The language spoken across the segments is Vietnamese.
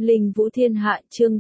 Linh Vũ Thiên Hạ chương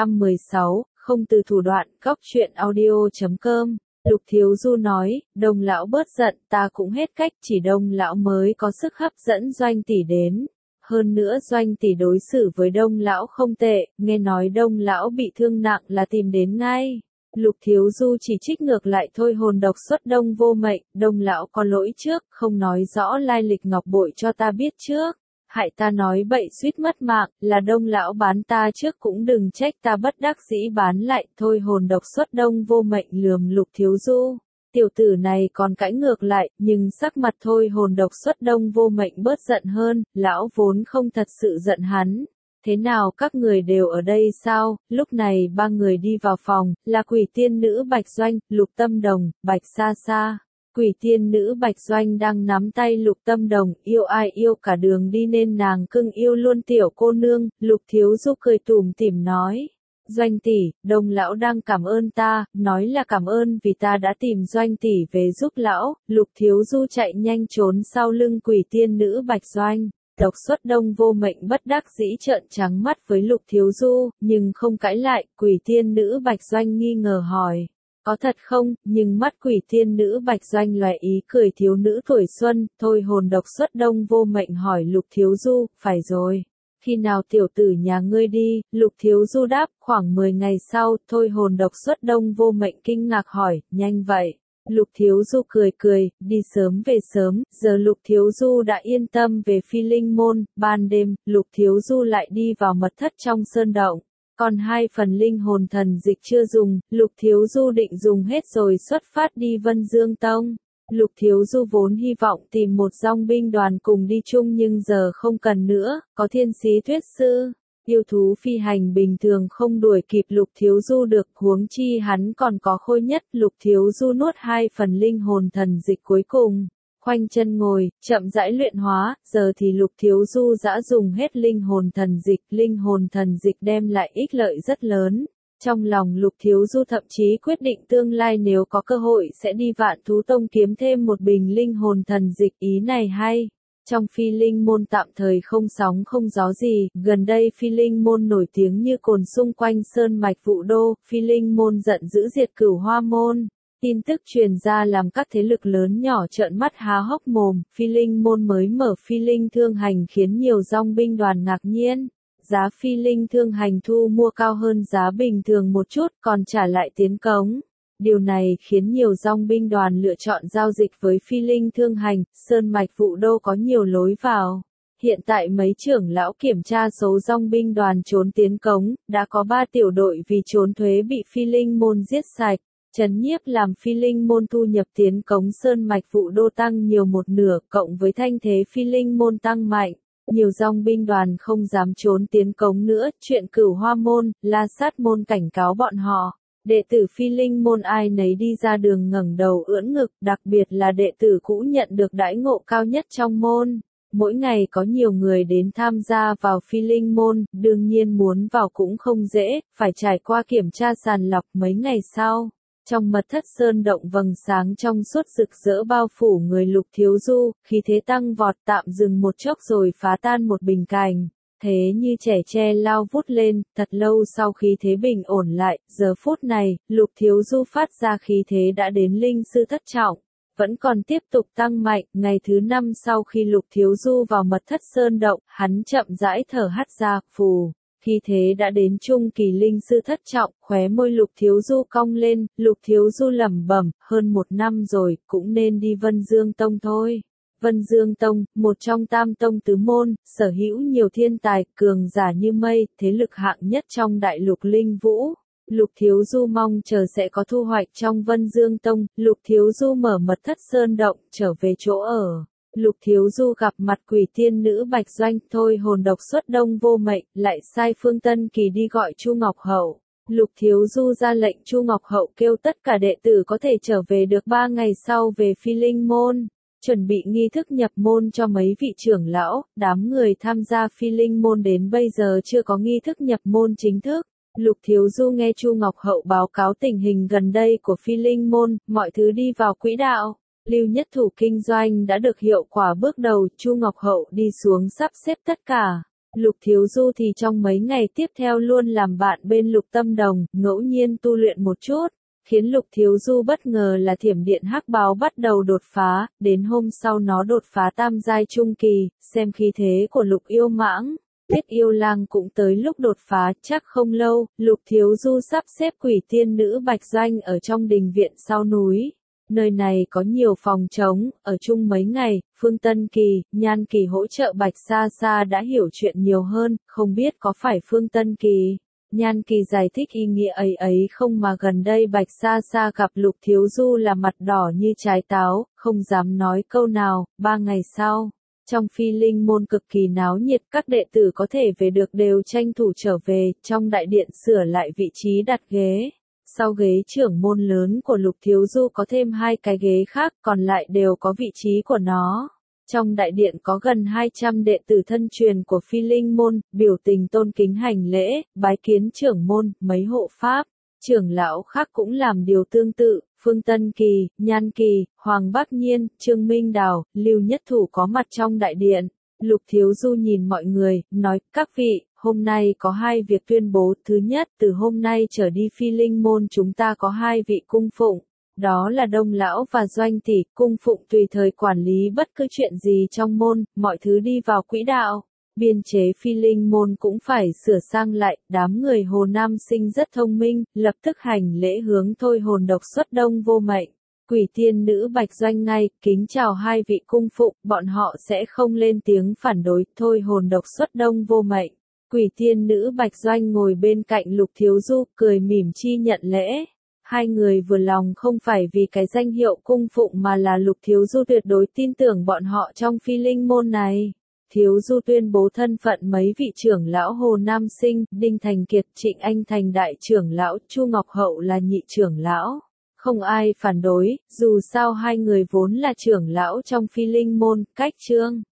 316, không từ thủ đoạn, góc truyện audio.com. Lục Thiếu Du nói, Đông lão bớt giận, ta cũng hết cách, chỉ Đông lão mới có sức hấp dẫn Doanh tỷ đến. Hơn nữa Doanh tỷ đối xử với Đông lão không tệ, nghe nói Đông lão bị thương nặng là tìm đến ngay. Lục Thiếu Du chỉ trích ngược lại thôi, hồn độc xuất Đông vô mệnh, Đông lão có lỗi trước, không nói rõ lai lịch ngọc bội cho ta biết trước. Hại ta nói bậy suýt mất mạng, là Đông lão bán ta trước cũng đừng trách ta bất đắc dĩ bán lại, thôi hồn độc xuất Đông vô mệnh lườm Lục Thiếu Du. Tiểu tử này còn cãi ngược lại, nhưng sắc mặt thôi hồn độc xuất Đông vô mệnh bớt giận hơn, lão vốn không thật sự giận hắn. Thế nào các người đều ở đây sao? Lúc này ba người đi vào phòng, là Quỷ tiên nữ Bạch Doanh, Lục Tâm Đồng, Bạch Sa Sa. Quỷ tiên nữ Bạch Doanh đang nắm tay Lục Tâm Đồng, yêu ai yêu cả đường đi nên nàng cưng yêu luôn tiểu cô nương. Lục Thiếu Du cười tủm tỉm nói, Doanh tỷ, Đông lão đang cảm ơn ta, nói là cảm ơn vì ta đã tìm Doanh tỷ về giúp lão. Lục Thiếu Du chạy nhanh trốn sau lưng Quỷ tiên nữ Bạch Doanh. Độc xuất Đông vô mệnh bất đắc dĩ trợn trắng mắt với Lục Thiếu Du, nhưng không cãi lại. Quỷ tiên nữ Bạch Doanh nghi ngờ hỏi, có thật không? Nhưng mắt Quỷ tiên nữ Bạch Doanh lóe ý cười thiếu nữ tuổi xuân. Thôi hồn độc xuất Đông vô mệnh hỏi Lục Thiếu Du, phải rồi. Khi nào tiểu tử nhà ngươi đi? Lục Thiếu Du đáp, khoảng 10 ngày sau. Thôi hồn độc xuất Đông vô mệnh kinh ngạc hỏi, nhanh vậy? Lục Thiếu Du cười cười, đi sớm về sớm. Giờ Lục Thiếu Du đã yên tâm về Phi Linh Môn. Ban đêm, Lục Thiếu Du lại đi vào mật thất trong sơn động. Còn 2 phần linh hồn thần dịch chưa dùng, Lục Thiếu Du định dùng hết rồi xuất phát đi Vân Dương Tông. Lục Thiếu Du vốn hy vọng tìm một dòng binh đoàn cùng đi chung nhưng giờ không cần nữa, có Thiên Sĩ Tuyết Sư. Yêu thú phi hành bình thường không đuổi kịp Lục Thiếu Du được, huống chi hắn còn có Khôi Nhất. Lục Thiếu Du nuốt 2 phần linh hồn thần dịch cuối cùng. Khoanh chân ngồi, chậm rãi luyện hóa, giờ thì Lục Thiếu Du đã dùng hết linh hồn thần dịch đem lại ích lợi rất lớn. Trong lòng Lục Thiếu Du thậm chí quyết định tương lai nếu có cơ hội sẽ đi Vạn Thú Tông kiếm thêm một bình linh hồn thần dịch, ý này hay. Trong Phi Linh Môn tạm thời không sóng không gió gì, gần đây Phi Linh Môn nổi tiếng như cồn xung quanh sơn mạch Vũ Đô. Phi Linh Môn giận dữ diệt Cửu Hoa Môn. Tin tức truyền ra làm các thế lực lớn nhỏ trợn mắt há hốc mồm. Phi Linh Môn mới mở Phi Linh Thương Hành khiến nhiều dòng binh đoàn ngạc nhiên. Giá Phi Linh Thương Hành thu mua cao hơn giá bình thường một chút, còn trả lại tiến cống. Điều này khiến nhiều dòng binh đoàn lựa chọn giao dịch với Phi Linh Thương Hành. Sơn mạch Vũ Đô có nhiều lối vào. Hiện tại mấy trưởng lão kiểm tra số dòng binh đoàn trốn tiến cống, đã có 3 tiểu đội vì trốn thuế bị Phi Linh Môn giết sạch. Trấn nhiếp làm Phi Linh Môn thu nhập tiến cống sơn mạch Vũ Đô tăng nhiều một nửa, cộng với thanh thế Phi Linh Môn tăng mạnh. Nhiều dòng binh đoàn không dám trốn tiến cống nữa. Chuyện Cửu Hoa Môn, La Sát Môn cảnh cáo bọn họ. Đệ tử Phi Linh Môn ai nấy đi ra đường ngẩng đầu ưỡn ngực, đặc biệt là đệ tử cũ nhận được đãi ngộ cao nhất trong môn. Mỗi ngày có nhiều người đến tham gia vào Phi Linh Môn, đương nhiên muốn vào cũng không dễ, phải trải qua kiểm tra sàng lọc. Mấy ngày sau, trong mật thất sơn động vầng sáng trong suốt rực rỡ bao phủ người Lục Thiếu Du, khí thế tăng vọt, tạm dừng một chốc rồi phá tan một bình cành. Thế như trẻ tre lao vút lên, thật lâu sau khí thế bình ổn lại. Giờ phút này, Lục Thiếu Du phát ra khí thế đã đến linh sư thất trọng, vẫn còn tiếp tục tăng mạnh. Ngày thứ 5 sau khi Lục Thiếu Du vào mật thất sơn động, hắn chậm rãi thở hắt ra, phù. Khi thế đã đến trung kỳ linh sư thất trọng, khóe môi Lục Thiếu Du cong lên. Lục Thiếu Du lẩm bẩm, hơn 1 năm rồi, cũng nên đi Vân Dương Tông thôi. Vân Dương Tông, một trong tam tông tứ môn, sở hữu nhiều thiên tài, cường giả như mây, thế lực hạng nhất trong đại lục linh vũ. Lục Thiếu Du mong chờ sẽ có thu hoạch trong Vân Dương Tông. Lục Thiếu Du mở mật thất sơn động, trở về chỗ ở. Lục Thiếu Du gặp mặt Quỷ tiên nữ Bạch Doanh. Thôi hồn độc xuất Đông vô mệnh, lại sai Phương Tân Kỳ đi gọi Chu Ngọc Hậu. Lục Thiếu Du ra lệnh Chu Ngọc Hậu kêu tất cả đệ tử có thể trở về được 3 ngày sau về Phi Linh Môn. Chuẩn bị nghi thức nhập môn cho mấy vị trưởng lão. Đám người tham gia Phi Linh Môn đến bây giờ chưa có nghi thức nhập môn chính thức. Lục Thiếu Du nghe Chu Ngọc Hậu báo cáo tình hình gần đây của Phi Linh Môn, mọi thứ đi vào quỹ đạo. Lưu Nhất Thủ kinh doanh đã được hiệu quả bước đầu. Chu Ngọc Hậu đi xuống sắp xếp tất cả. Lục Thiếu Du thì trong mấy ngày tiếp theo luôn làm bạn bên Lục Tâm Đồng, ngẫu nhiên tu luyện một chút. Khiến Lục Thiếu Du bất ngờ là thiểm điện hắc báo bắt đầu đột phá, đến hôm sau nó đột phá tam giai trung kỳ, xem khí thế của Lục Yêu Mãng. Tiết Yêu Lang cũng tới lúc đột phá, chắc không lâu, Lục Thiếu Du sắp xếp quỷ tiên nữ Bạch Doanh ở trong đình viện sau núi. Nơi này có nhiều phòng trống, ở chung mấy ngày, Phương Tân Kỳ, Nhan Kỳ hỗ trợ Bạch Sa Sa đã hiểu chuyện nhiều hơn, không biết có phải Phương Tân Kỳ. Nhan Kỳ giải thích ý nghĩa ấy không mà gần đây Bạch Sa Sa gặp Lục Thiếu Du là mặt đỏ như trái táo, không dám nói câu nào. 3 ngày sau, trong Phi Linh môn cực kỳ náo nhiệt, các đệ tử có thể về được đều tranh thủ trở về, trong đại điện sửa lại vị trí đặt ghế. Sau ghế trưởng môn lớn của Lục Thiếu Du có thêm 2 cái ghế khác, còn lại đều có vị trí của nó. Trong đại điện có gần 200 đệ tử thân truyền của Phi Linh môn, biểu tình tôn kính hành lễ, bái kiến trưởng môn, mấy hộ pháp. Trưởng lão khác cũng làm điều tương tự, Phương Tân Kỳ, Nhan Kỳ, Hoàng Bắc Nhiên, Trương Minh Đào, Lưu Nhất Thủ có mặt trong đại điện. Lục Thiếu Du nhìn mọi người, nói, các vị, hôm nay có 2 việc tuyên bố. Thứ nhất, từ hôm nay trở đi Phi Linh môn chúng ta có 2 vị cung phụng. Đó là Đông Lão và Doanh Tỷ, cung phụng tùy thời quản lý bất cứ chuyện gì trong môn, mọi thứ đi vào quỹ đạo. Biên chế Phi Linh môn cũng phải sửa sang lại, đám người Hồ Nam Sinh rất thông minh, lập tức hành lễ hướng thôi hồn độc xuất Đông Vô Mệnh. Quỷ tiên nữ Bạch Doanh ngay, kính chào 2 vị cung phụng, bọn họ sẽ không lên tiếng phản đối, thôi hồn độc xuất Đông Vô Mệnh. Quỷ tiên nữ Bạch Doanh ngồi bên cạnh Lục Thiếu Du, cười mỉm chi nhận lễ. 2 người vừa lòng không phải vì cái danh hiệu cung phụng mà là Lục Thiếu Du tuyệt đối tin tưởng bọn họ trong Phi Linh môn này. Thiếu Du tuyên bố thân phận mấy vị trưởng lão Hồ Nam Sinh, Đinh Thành Kiệt, Trịnh Anh Thành đại trưởng lão, Chu Ngọc Hậu là nhị trưởng lão. Không ai phản đối, dù sao 2 người vốn là trưởng lão trong Phi Linh môn, cách chương.